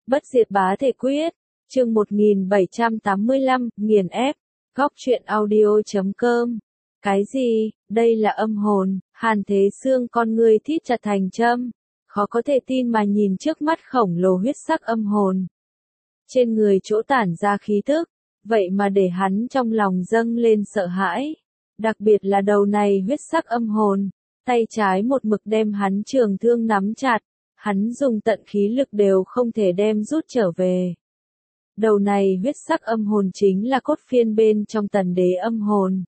Bất diệt bá thể quyết, chương 1785, nghiền ép, góc truyện audio.com. Cái gì, đây là âm hồn, Hàn Thế Xương con người thít chặt thành châm, khó có thể tin mà nhìn trước mắt khổng lồ huyết sắc âm hồn. Trên người chỗ tản ra khí tức, vậy mà để hắn trong lòng dâng lên sợ hãi. Đặc biệt là đầu này huyết sắc âm hồn, tay trái một mực đem hắn trường thương nắm chặt, hắn dùng tận khí lực đều không thể đem rút trở về. Đầu này huyết sắc âm hồn chính là cốt phiên bên trong tần đế âm hồn.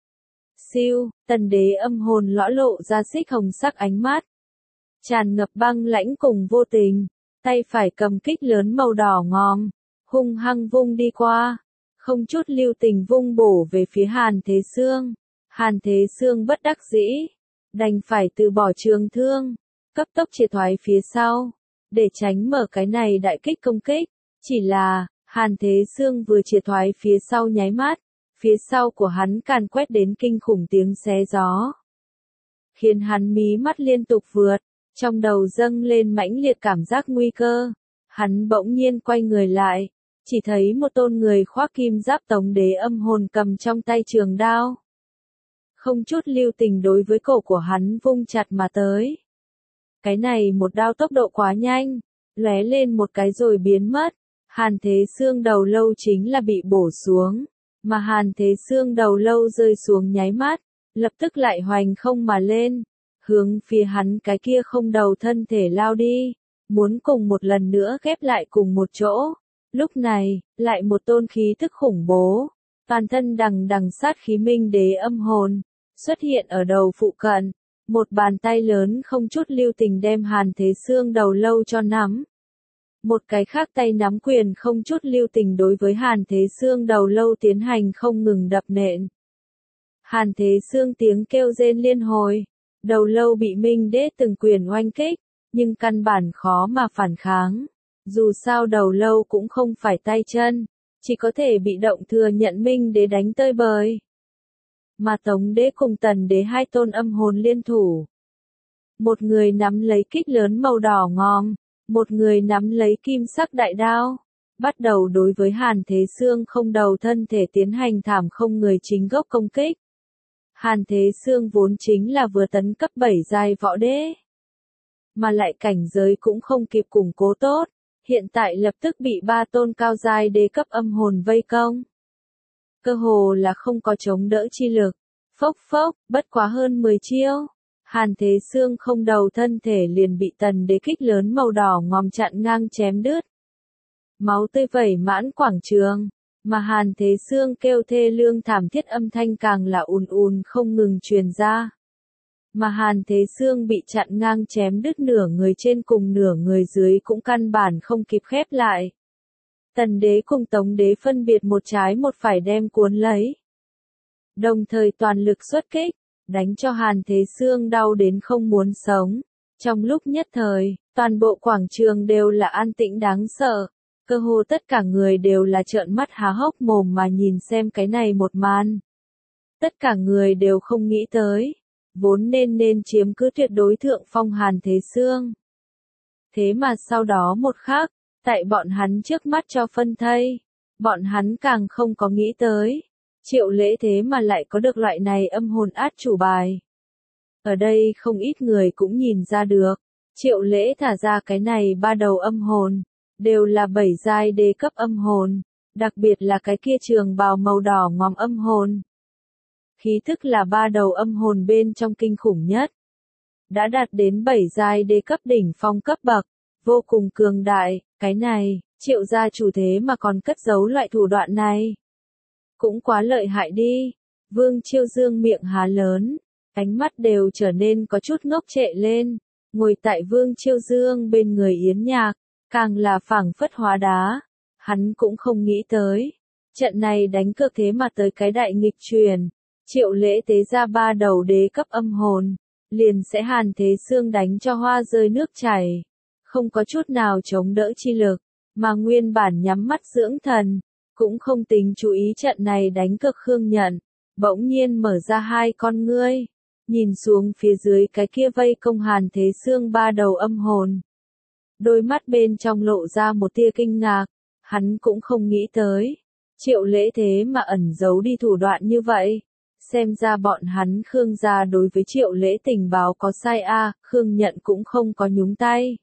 Siêu, tần đế âm hồn lõa lộ ra xích hồng sắc ánh mắt. Tràn ngập băng lãnh cùng vô tình, tay phải cầm kích lớn màu đỏ ngòm, hung hăng vung đi qua, không chút lưu tình vung bổ về phía Hàn Thế Xương. Hàn Thế Xương bất đắc dĩ, đành phải từ bỏ trường thương, cấp tốc triệt thoái phía sau, để tránh mở cái này đại kích công kích. Chỉ là, Hàn Thế Xương vừa triệt thoái phía sau nháy mắt, phía sau của hắn càn quét đến kinh khủng tiếng xé gió, khiến hắn mí mắt liên tục vượt, trong đầu dâng lên mãnh liệt cảm giác nguy cơ. Hắn bỗng nhiên quay người lại, chỉ thấy một tôn người khoác kim giáp tống đế âm hồn cầm trong tay trường đao, không chút lưu tình đối với cổ của hắn vung chặt mà tới. Cái này một đao tốc độ quá nhanh, lóe lên một cái rồi biến mất. Hàn Thế Xương đầu lâu chính là bị bổ xuống, mà Hàn Thế Xương đầu lâu rơi xuống nháy mắt, lập tức lại hoành không mà lên, hướng phía hắn cái kia không đầu thân thể lao đi, muốn cùng một lần nữa ghép lại cùng một chỗ. Lúc này, lại một tôn khí tức khủng bố, toàn thân đằng đằng sát khí minh đế âm hồn, xuất hiện ở đầu phụ cận, một bàn tay lớn không chút lưu tình đem Hàn Thế Xương đầu lâu cho nắm. Một cái khác tay nắm quyền không chút lưu tình đối với Hàn Thế Xương đầu lâu tiến hành không ngừng đập nện. Hàn Thế Xương tiếng kêu rên liên hồi, đầu lâu bị minh đế từng quyền oanh kích, nhưng căn bản khó mà phản kháng. Dù sao đầu lâu cũng không phải tay chân, chỉ có thể bị động thừa nhận minh đế đánh tơi bời. Mà Tống đế cùng Tần đế hai tôn âm hồn liên thủ. Một người nắm lấy kích lớn màu đỏ ngòm, một người nắm lấy kim sắc đại đao, bắt đầu đối với Hàn Thế Xương không đầu thân thể tiến hành thảm không người chính gốc công kích. Hàn Thế Xương vốn chính là vừa tấn cấp 7 giai võ đế, mà lại cảnh giới cũng không kịp củng cố tốt, hiện tại lập tức bị ba tôn cao giai đế cấp âm hồn vây công. Cơ hồ là không có chống đỡ chi lực, phốc phốc, bất quá hơn 10 chiêu, Hàn Thế Xương không đầu thân thể liền bị tần đế kích lớn màu đỏ ngòm chặn ngang chém đứt. Máu tươi vẩy mãn quảng trường, mà Hàn Thế Xương kêu thê lương thảm thiết âm thanh càng là ùn ùn không ngừng truyền ra. Mà Hàn Thế Xương bị chặn ngang chém đứt nửa người trên cùng nửa người dưới cũng căn bản không kịp khép lại. Tần đế cùng Tống đế phân biệt một trái một phải đem cuốn lấy, đồng thời toàn lực xuất kích, đánh cho Hàn Thế Xương đau đến không muốn sống. Trong lúc nhất thời, toàn bộ quảng trường đều là an tĩnh đáng sợ, cơ hồ tất cả người đều là trợn mắt há hốc mồm mà nhìn xem cái này một màn. Tất cả người đều không nghĩ tới, vốn nên chiếm cứ tuyệt đối thượng phong Hàn Thế Xương. Thế mà sau đó một khắc, tại bọn hắn trước mắt cho phân thây, bọn hắn càng không có nghĩ tới. Triệu Lễ thế mà lại có được loại này âm hồn át chủ bài. Ở đây không ít người cũng nhìn ra được, Triệu Lễ thả ra cái này ba đầu âm hồn, đều là 7 giai đế cấp âm hồn, đặc biệt là cái kia trường bào màu đỏ ngòm âm hồn. Khí thức là ba đầu âm hồn bên trong kinh khủng nhất. Đã đạt đến 7 giai đế cấp đỉnh phong cấp bậc, vô cùng cường đại, cái này, Triệu gia chủ thế mà còn cất giấu loại thủ đoạn này. Cũng quá lợi hại đi. Vương Chiêu Dương miệng há lớn, ánh mắt đều trở nên có chút ngốc trệ lên, ngồi tại Vương Chiêu Dương bên người Yến Nhạc, càng là phảng phất hóa đá. Hắn cũng không nghĩ tới, trận này đánh cược thế mà tới cái đại nghịch truyền, Triệu Lễ tế ra ba đầu đế cấp âm hồn, liền sẽ Hàn Thế Xương đánh cho hoa rơi nước chảy, không có chút nào chống đỡ chi lực, mà nguyên bản nhắm mắt dưỡng thần, cũng không tính chú ý trận này đánh cược Khương Nhận, bỗng nhiên mở ra hai con ngươi, nhìn xuống phía dưới cái kia vây công Hàn Thế Xương ba đầu âm hồn. đôi mắt bên trong lộ ra một tia kinh ngạc, hắn cũng không nghĩ tới. Triệu Lễ thế mà ẩn giấu đi thủ đoạn như vậy. Xem ra bọn hắn Khương gia đối với Triệu Lễ tình báo có sai a, Khương Nhận cũng không có nhúng tay.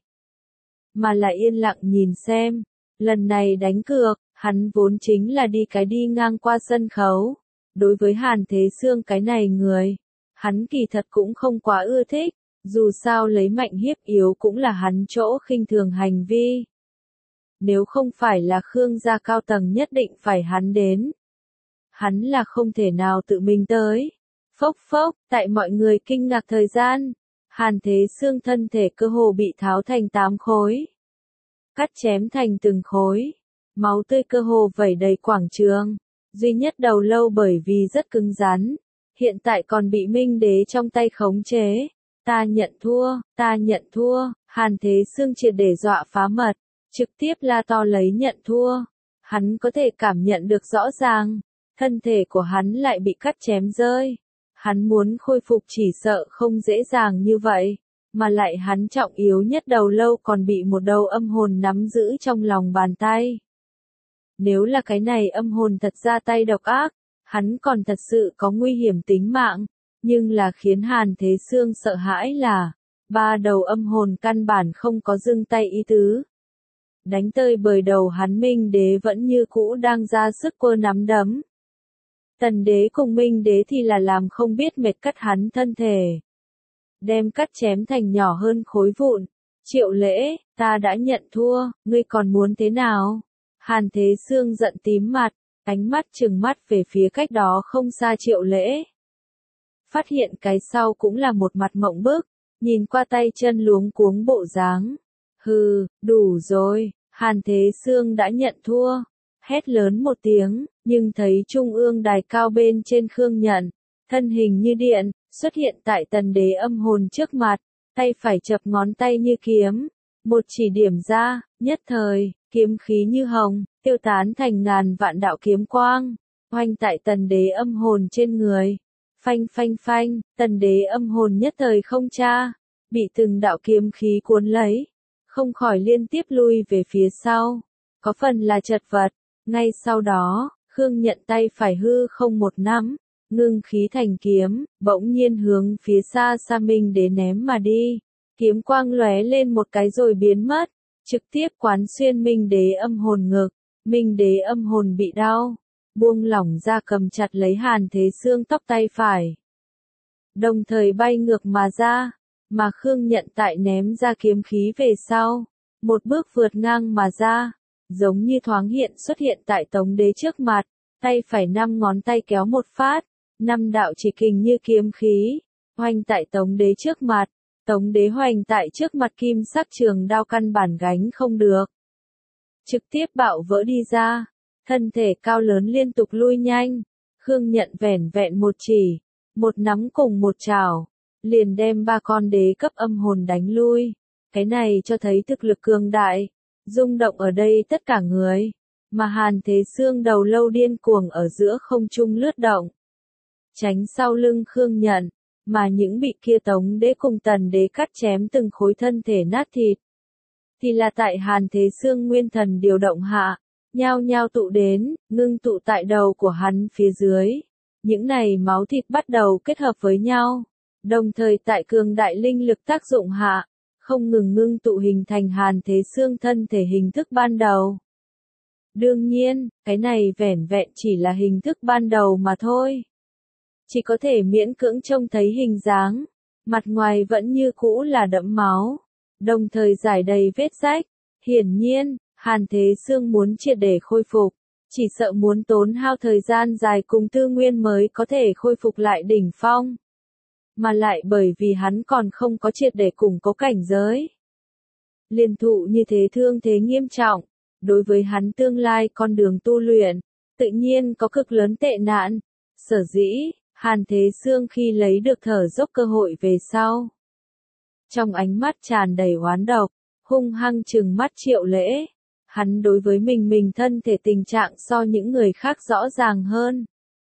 Mà là yên lặng nhìn xem. Lần này đánh cược, hắn vốn chính là đi ngang qua sân khấu. Đối với Hàn Thế Xương cái này người, hắn kỳ thật cũng không quá ưa thích, dù sao lấy mạnh hiếp yếu cũng là hắn chỗ khinh thường hành vi. Nếu không phải là Khương gia cao tầng nhất định phải hắn đến, hắn là không thể nào tự mình tới. Phốc phốc, tại mọi người kinh ngạc thời gian, Hàn Thế Xương thân thể cơ hồ bị tháo thành 8 khối. Cắt chém thành từng khối, máu tươi cơ hồ vẩy đầy quảng trường. Duy nhất đầu lâu bởi vì rất cứng rắn, hiện tại còn bị Minh Đế trong tay khống chế. Ta nhận thua, Hàn Thế Xương triệt để dọa phá mật, trực tiếp la to lấy nhận thua. Hắn có thể cảm nhận được rõ ràng, thân thể của hắn lại bị cắt chém rơi. Hắn muốn khôi phục chỉ sợ không dễ dàng như vậy, mà lại hắn trọng yếu nhất đầu lâu còn bị một đầu âm hồn nắm giữ trong lòng bàn tay. Nếu là cái này âm hồn thật ra tay độc ác, hắn còn thật sự có nguy hiểm tính mạng, nhưng là khiến Hàn Thế Xương sợ hãi là, 3 đầu âm hồn căn bản không có dừng tay ý tứ. Đánh tơi bời đầu hắn Minh Đế vẫn như cũ đang ra sức quơ nắm đấm. Tần Đế cùng Minh Đế thì là làm không biết mệt cắt hắn thân thể. Đem cắt chém thành nhỏ hơn khối vụn. Triệu Lễ, ta đã nhận thua, ngươi còn muốn thế nào? Hàn Thế Xương giận tím mặt, ánh mắt trừng mắt về phía cách đó không xa Triệu Lễ. Phát hiện cái sau cũng là một mặt mộng bức, nhìn qua tay chân luống cuống bộ dáng. Hừ, đủ rồi, Hàn Thế Xương đã nhận thua. Hét lớn một tiếng, nhưng thấy trung ương đài cao bên trên Khương Nhận, thân hình như điện, xuất hiện tại Tần Đế âm hồn trước mặt, tay phải chập ngón tay như kiếm, một chỉ điểm ra, nhất thời, kiếm khí như hồng, tiêu tán thành ngàn vạn đạo kiếm quang, oanh tại Tần Đế âm hồn trên người. Phanh phanh phanh, Tần Đế âm hồn nhất thời không tra, bị từng đạo kiếm khí cuốn lấy, không khỏi liên tiếp lui về phía sau, có phần là chật vật. Ngay sau đó, Khương Nhận tay phải hư không một nắm, ngưng khí thành kiếm, bỗng nhiên hướng phía xa xa Minh Đế ném mà đi. Kiếm quang lóe lên một cái rồi biến mất, trực tiếp quán xuyên Minh Đế âm hồn ngực. Minh Đế âm hồn bị đau, buông lỏng ra cầm chặt lấy Hàn Thế Xương tóc tay phải. Đồng thời bay ngược mà ra, mà Khương Nhận tại ném ra kiếm khí về sau, một bước vượt ngang mà ra. Giống như thoáng hiện xuất hiện tại Tống Đế trước mặt, tay phải 5 ngón tay kéo một phát, 5 đạo chỉ kình như kiếm khí, hoành tại Tống Đế trước mặt. Tống Đế hoành tại trước mặt kim sắc trường đao căn bản gánh không được. Trực tiếp bạo vỡ đi ra, thân thể cao lớn liên tục lui nhanh. Khương Nhận vẻn vẹn một chỉ, một nắm cùng một chảo, liền đem 3 con đế cấp âm hồn đánh lui. Cái này cho thấy thực lực cường đại. Rung động ở đây tất cả người, mà Hàn Thế Xương đầu lâu điên cuồng ở giữa không trung lướt động. Tránh sau lưng Khương Nhận, mà những bị kia Tống Đế cùng Tần Đế cắt chém từng khối thân thể nát thịt. Thì là tại Hàn Thế Xương nguyên thần điều động hạ, nhao nhao tụ đến, ngưng tụ tại đầu của hắn phía dưới. Những này máu thịt bắt đầu kết hợp với nhau, đồng thời tại cường đại linh lực tác dụng hạ, không ngừng ngưng tụ hình thành Hàn Thế Xương thân thể hình thức ban đầu. Đương nhiên, cái này vẻn vẹn chỉ là hình thức ban đầu mà thôi. Chỉ có thể miễn cưỡng trông thấy hình dáng, mặt ngoài vẫn như cũ là đẫm máu, đồng thời rải đầy vết rách. Hiển nhiên, Hàn Thế Xương muốn triệt để khôi phục, chỉ sợ muốn tốn hao thời gian dài cùng tư nguyên mới có thể khôi phục lại đỉnh phong. Mà lại bởi vì hắn còn không có triệt để củng cố cảnh giới. Liên thụ như thế thương thế nghiêm trọng, đối với hắn tương lai con đường tu luyện, tự nhiên có cực lớn tệ nạn. Sở dĩ, Hàn Thế Xương khi lấy được thở dốc cơ hội về sau. Trong ánh mắt tràn đầy oán độc, hung hăng trừng mắt Triệu Lễ. Hắn đối với mình thân thể tình trạng so những người khác rõ ràng hơn.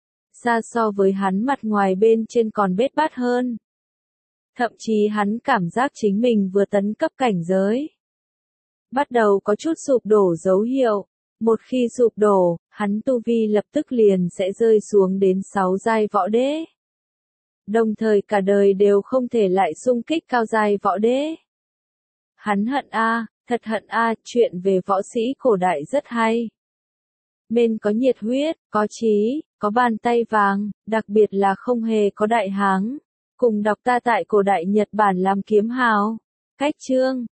Xa so với hắn mặt ngoài bên trên còn bết bát hơn. Thậm chí hắn cảm giác chính mình vừa tấn cấp cảnh giới. bắt đầu có chút sụp đổ dấu hiệu. Một khi sụp đổ, hắn tu vi lập tức liền sẽ rơi xuống đến 6 giai võ đế. Đồng thời cả đời đều không thể lại xung kích cao giai võ đế. Hắn hận a, thật hận a, chuyện về võ sĩ cổ đại rất hay. Bên có nhiệt huyết, có trí, có bàn tay vàng, đặc biệt là không hề có đại hán. Cùng đọc ta tại cổ đại Nhật Bản làm kiếm hào. Cách chương